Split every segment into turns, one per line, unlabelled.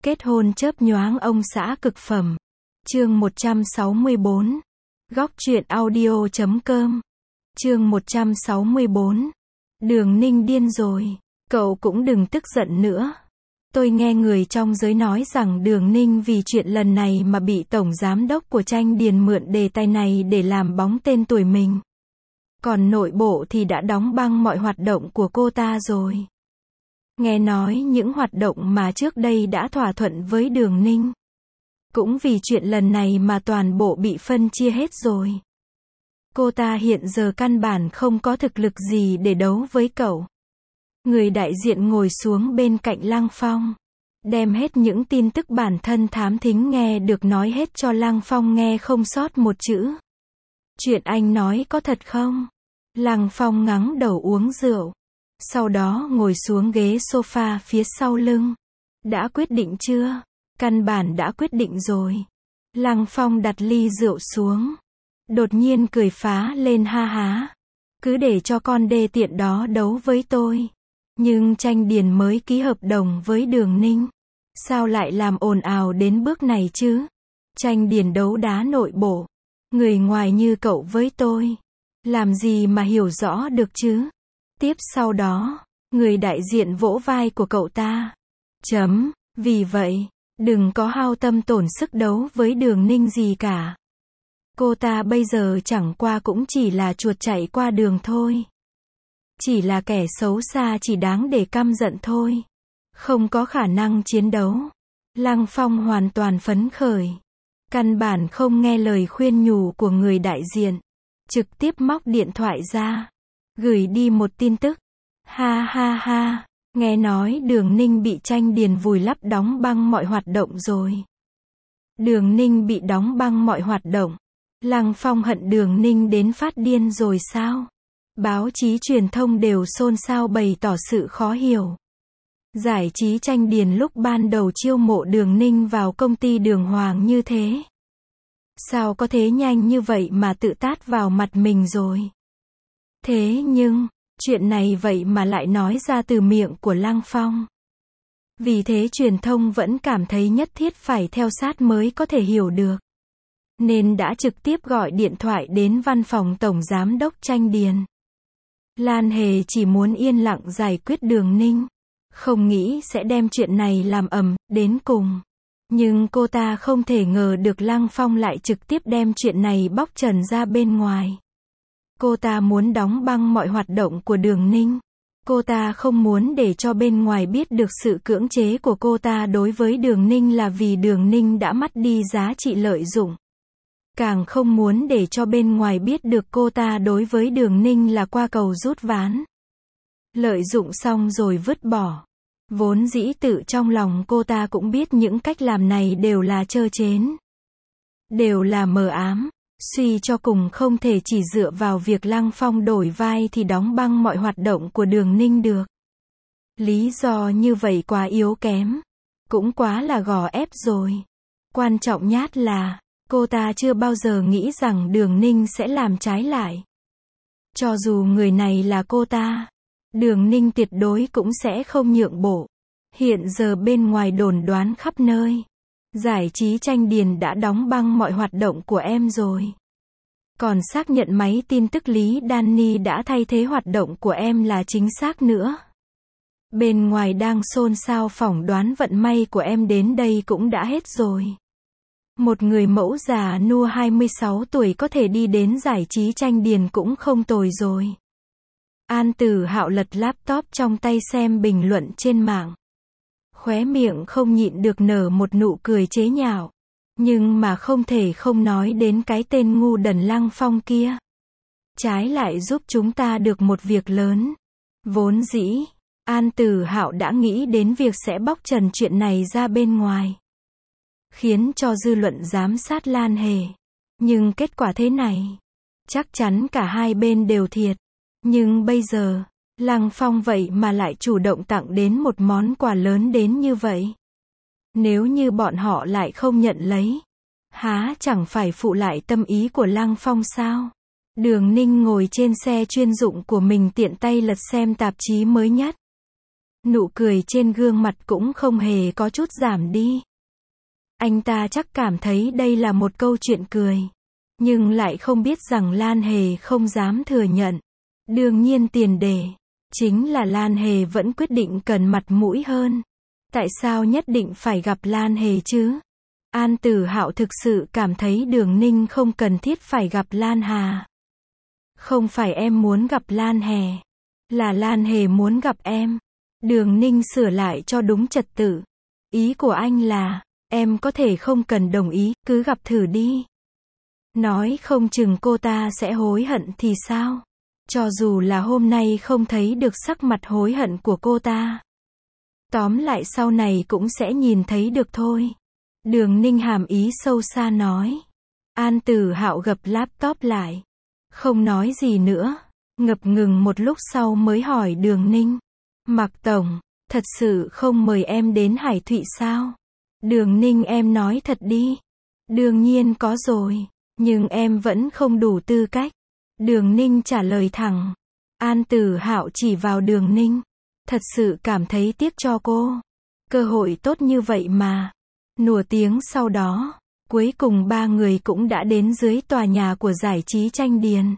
Kết hôn chớp nhoáng ông xã cực phẩm. Chương 164. Góc truyện audio.com. Chương 164. Đường Ninh điên rồi. Cậu cũng đừng tức giận nữa. Tôi nghe người trong giới nói rằng Đường Ninh vì chuyện lần này mà bị tổng giám đốc của Tranh Điền mượn đề tài này để làm bóng tên tuổi mình. Còn nội bộ thì đã đóng băng mọi hoạt động của cô ta rồi. Nghe nói những hoạt động mà trước đây đã thỏa thuận với Đường Ninh. Cũng vì chuyện lần này mà toàn bộ bị phân chia hết rồi. Cô ta hiện giờ căn bản không có thực lực gì để đấu với cậu. Người đại diện ngồi xuống bên cạnh Lăng Phong. Đem hết những tin tức bản thân thám thính nghe được nói hết cho Lăng Phong nghe không sót một chữ. Chuyện anh nói có thật không? Lăng Phong ngắng đầu uống rượu. Sau đó ngồi xuống ghế sofa phía sau lưng. Đã quyết định chưa? Căn bản đã quyết định rồi. Lăng Phong đặt ly rượu xuống. Đột nhiên cười phá lên ha há. Cứ để cho con đê tiện đó đấu với tôi. Nhưng Tranh Điền mới ký hợp đồng với Đường Ninh. Sao lại làm ồn ào đến bước này chứ? Tranh Điền đấu đá nội bộ. Người ngoài như cậu với tôi. Làm gì mà hiểu rõ được chứ? Tiếp sau đó, người đại diện vỗ vai của cậu ta. Vì vậy, đừng có hao tâm tổn sức đấu với Đường Ninh gì cả. Cô ta bây giờ chẳng qua cũng chỉ là chuột chạy qua đường thôi. Chỉ là kẻ xấu xa chỉ đáng để căm giận thôi. Không có khả năng chiến đấu. Lăng Phong hoàn toàn phấn khởi. Căn bản không nghe lời khuyên nhủ của người đại diện. Trực tiếp móc điện thoại ra. Gửi đi một tin tức. Ha ha ha. Nghe nói Đường Ninh bị Tranh Điền vùi lấp đóng băng mọi hoạt động rồi. Đường Ninh bị đóng băng mọi hoạt động. Lăng Phong hận Đường Ninh đến phát điên rồi sao? Báo chí truyền thông đều xôn xao bày tỏ sự khó hiểu. Giải trí Tranh Điền lúc ban đầu chiêu mộ Đường Ninh vào công ty Đường Hoàng như thế. Sao có thế nhanh như vậy mà tự tát vào mặt mình rồi? Thế nhưng, chuyện này vậy mà lại nói ra từ miệng của Lăng Phong. Vì thế truyền thông vẫn cảm thấy nhất thiết phải theo sát mới có thể hiểu được. Nên đã trực tiếp gọi điện thoại đến văn phòng Tổng Giám đốc Tranh Điền. Lan Hề chỉ muốn yên lặng giải quyết Đường Ninh. Không nghĩ sẽ đem chuyện này làm ầm đến cùng. Nhưng cô ta không thể ngờ được Lăng Phong lại trực tiếp đem chuyện này bóc trần ra bên ngoài. Cô ta muốn đóng băng mọi hoạt động của Đường Ninh. Cô ta không muốn để cho bên ngoài biết được sự cưỡng chế của cô ta đối với Đường Ninh là vì Đường Ninh đã mất đi giá trị lợi dụng. Càng không muốn để cho bên ngoài biết được cô ta đối với Đường Ninh là qua cầu rút ván. Lợi dụng xong rồi vứt bỏ. Vốn dĩ tự trong lòng cô ta cũng biết những cách làm này đều là trơ trến. Đều là mờ ám. Suy cho cùng không thể chỉ dựa vào việc Lăng Phong đổi vai thì đóng băng mọi hoạt động của Đường Ninh được. Lý do như vậy quá yếu kém. Cũng quá là gò ép rồi. Quan trọng nhất là, cô ta chưa bao giờ nghĩ rằng Đường Ninh sẽ làm trái lại. Cho dù người này là cô ta, Đường Ninh tuyệt đối cũng sẽ không nhượng bộ. Hiện giờ bên ngoài đồn đoán khắp nơi. Giải trí Tranh Điền đã đóng băng mọi hoạt động của em rồi. Còn xác nhận máy tin tức Lý Danny đã thay thế hoạt động của em là chính xác nữa. Bên ngoài đang xôn xao phỏng đoán vận may của em đến đây cũng đã hết rồi. Một người mẫu già nua 26 tuổi có thể đi đến giải trí Tranh Điền cũng không tồi rồi. An Tử Hạo lật laptop trong tay xem bình luận trên mạng. Khóe miệng không nhịn được nở một nụ cười chế nhạo. Nhưng mà không thể không nói đến cái tên ngu đần Lăng Phong kia. Trái lại giúp chúng ta được một việc lớn. Vốn dĩ, An Tử Hạo đã nghĩ đến việc sẽ bóc trần chuyện này ra bên ngoài. Khiến cho dư luận giám sát Lan Hề. Nhưng kết quả thế này. Chắc chắn cả hai bên đều thiệt. Nhưng bây giờ, Lăng Phong vậy mà lại chủ động tặng đến một món quà lớn đến như vậy. Nếu như bọn họ lại không nhận lấy, há chẳng phải phụ lại tâm ý của Lăng Phong sao? Đường Ninh ngồi trên xe chuyên dụng của mình tiện tay lật xem tạp chí mới nhất. Nụ cười trên gương mặt cũng không hề có chút giảm đi. Anh ta chắc cảm thấy đây là một câu chuyện cười. Nhưng lại không biết rằng Lan Hề không dám thừa nhận. Đương nhiên tiền đề chính là Lan Hề vẫn quyết định cần mặt mũi hơn. Tại sao nhất định phải gặp Lan Hề chứ? An Tử Hạo thực sự cảm thấy Đường Ninh không cần thiết phải gặp Lan Hà. Không phải em muốn gặp Lan Hề, là Lan Hề muốn gặp em. Đường Ninh sửa lại cho đúng trật tự. Ý của anh là, em có thể không cần đồng ý, cứ gặp thử đi. Nói không chừng cô ta sẽ hối hận thì sao? Cho dù là hôm nay không thấy được sắc mặt hối hận của cô ta. Tóm lại sau này cũng sẽ nhìn thấy được thôi. Đường Ninh hàm ý sâu xa nói. An Tử Hạo gập laptop lại. Không nói gì nữa. Ngập ngừng một lúc sau mới hỏi Đường Ninh. Mạc Tổng, thật sự không mời em đến Hải Thụy sao? Đường Ninh em nói thật đi. Đương nhiên có rồi. Nhưng em vẫn không đủ tư cách. Đường Ninh trả lời thẳng. An Tử Hạo chỉ vào Đường Ninh. Thật sự cảm thấy tiếc cho cô. Cơ hội tốt như vậy mà. Nửa tiếng sau đó, cuối cùng ba người cũng đã đến dưới tòa nhà của giải trí Tranh Điền.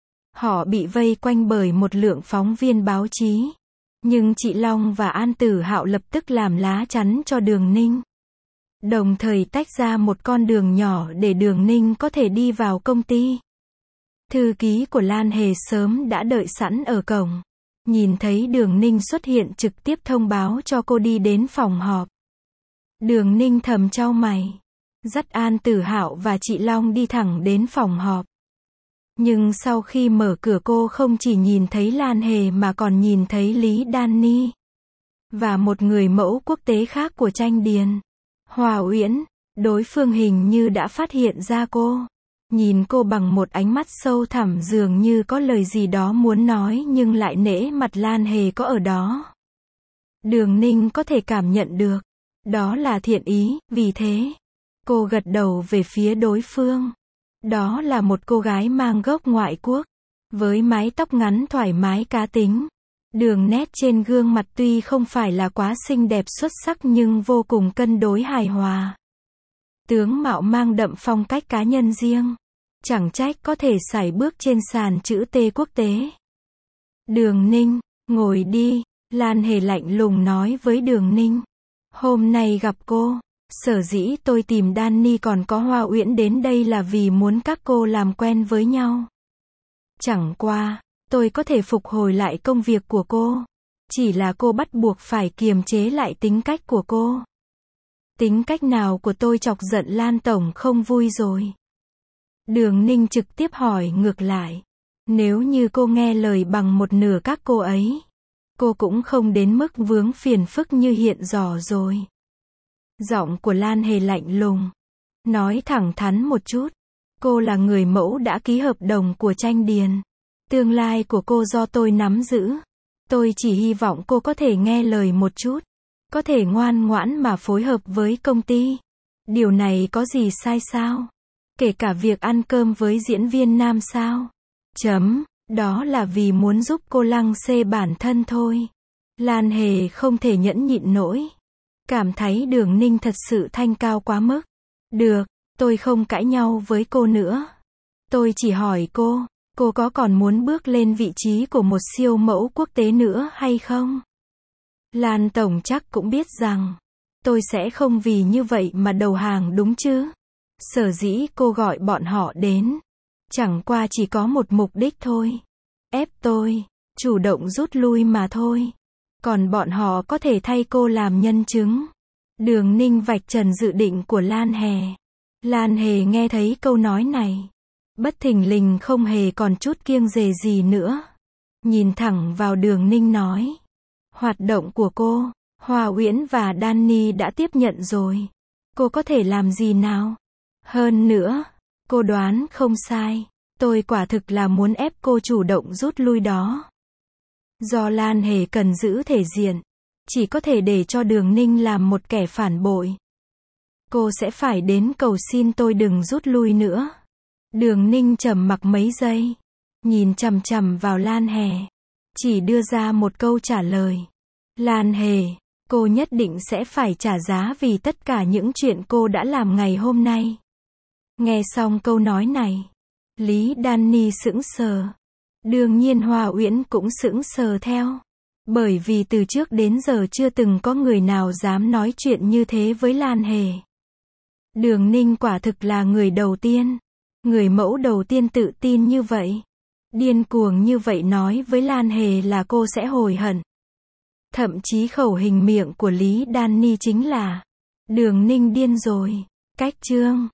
Họ bị vây quanh bởi một lượng phóng viên báo chí. Nhưng chị Long và An Tử Hạo lập tức làm lá chắn cho Đường Ninh. Đồng thời tách ra một con đường nhỏ để Đường Ninh có thể đi vào công ty. Thư ký của Lan Hề sớm đã đợi sẵn ở cổng. Nhìn thấy Đường Ninh xuất hiện trực tiếp thông báo cho cô đi đến phòng họp. Đường Ninh thầm chau mày. Dắt An Tử Hạo và chị Long đi thẳng đến phòng họp. Nhưng sau khi mở cửa cô không chỉ nhìn thấy Lan Hề mà còn nhìn thấy Lý Đan Ni. Và một người mẫu quốc tế khác của Tranh Điền. Hòa Uyển. Đối phương hình như đã phát hiện ra cô. Nhìn cô bằng một ánh mắt sâu thẳm dường như có lời gì đó muốn nói nhưng lại nể mặt Lan Hề có ở đó. Đường Ninh có thể cảm nhận được. Đó là thiện ý, vì thế. Cô gật đầu về phía đối phương. Đó là một cô gái mang gốc ngoại quốc. Với mái tóc ngắn thoải mái cá tính. Đường nét trên gương mặt tuy không phải là quá xinh đẹp xuất sắc nhưng vô cùng cân đối hài hòa. Tướng mạo mang đậm phong cách cá nhân riêng. Chẳng trách có thể sải bước trên sàn chữ T quốc tế. Đường Ninh, ngồi đi, Lan Hề lạnh lùng nói với Đường Ninh. Hôm nay gặp cô, sở dĩ tôi tìm Danny còn có Hoa Uyển đến đây là vì muốn các cô làm quen với nhau. Chẳng qua, tôi có thể phục hồi lại công việc của cô. Chỉ là cô bắt buộc phải kiềm chế lại tính cách của cô. Tính cách nào của tôi chọc giận Lan Tổng không vui rồi? Đường Ninh trực tiếp hỏi ngược lại. Nếu như cô nghe lời bằng một nửa các cô ấy, cô cũng không đến mức vướng phiền phức như hiện giờ rồi. Giọng của Lan Hề lạnh lùng. Nói thẳng thắn một chút. Cô là người mẫu đã ký hợp đồng của Tranh Điền. Tương lai của cô do tôi nắm giữ. Tôi chỉ hy vọng cô có thể nghe lời một chút. Có thể ngoan ngoãn mà phối hợp với công ty. Điều này có gì sai sao? Kể cả việc ăn cơm với diễn viên nam sao? Đó là vì muốn giúp cô lăng xê bản thân thôi. Lan Hề không thể nhẫn nhịn nổi. Cảm thấy Đường Ninh thật sự thanh cao quá mức. Được, tôi không cãi nhau với cô nữa. Tôi chỉ hỏi cô có còn muốn bước lên vị trí của một siêu mẫu quốc tế nữa hay không? Lan Tổng chắc cũng biết rằng, tôi sẽ không vì như vậy mà đầu hàng đúng chứ? Sở dĩ cô gọi bọn họ đến, chẳng qua chỉ có một mục đích thôi. Ép tôi, chủ động rút lui mà thôi. Còn bọn họ có thể thay cô làm nhân chứng. Đường Ninh vạch trần dự định của Lan Hề. Lan Hề nghe thấy câu nói này. Bất thình lình không hề còn chút kiêng dè gì nữa. Nhìn thẳng vào Đường Ninh nói. Hoạt động của cô, Hòa Uyển và Danny đã tiếp nhận rồi. Cô có thể làm gì nào? Hơn nữa, cô đoán không sai. Tôi quả thực là muốn ép cô chủ động rút lui đó. Do Lan Hề cần giữ thể diện, chỉ có thể để cho Đường Ninh làm một kẻ phản bội. Cô sẽ phải đến cầu xin tôi đừng rút lui nữa. Đường Ninh trầm mặc mấy giây, nhìn chằm chằm vào Lan Hề, chỉ đưa ra một câu trả lời. Lan Hề, cô nhất định sẽ phải trả giá vì tất cả những chuyện cô đã làm ngày hôm nay. Nghe xong câu nói này, Lý Đan Ni sững sờ. Đương nhiên Hoa Uyển cũng sững sờ theo. Bởi vì từ trước đến giờ chưa từng có người nào dám nói chuyện như thế với Lan Hề. Đường Ninh quả thực là người đầu tiên. Người mẫu đầu tiên tự tin như vậy. Điên cuồng như vậy nói với Lan Hề là cô sẽ hối hận. Thậm chí khẩu hình miệng của Lý Đan Ni chính là Đường Ninh điên rồi. Cách chương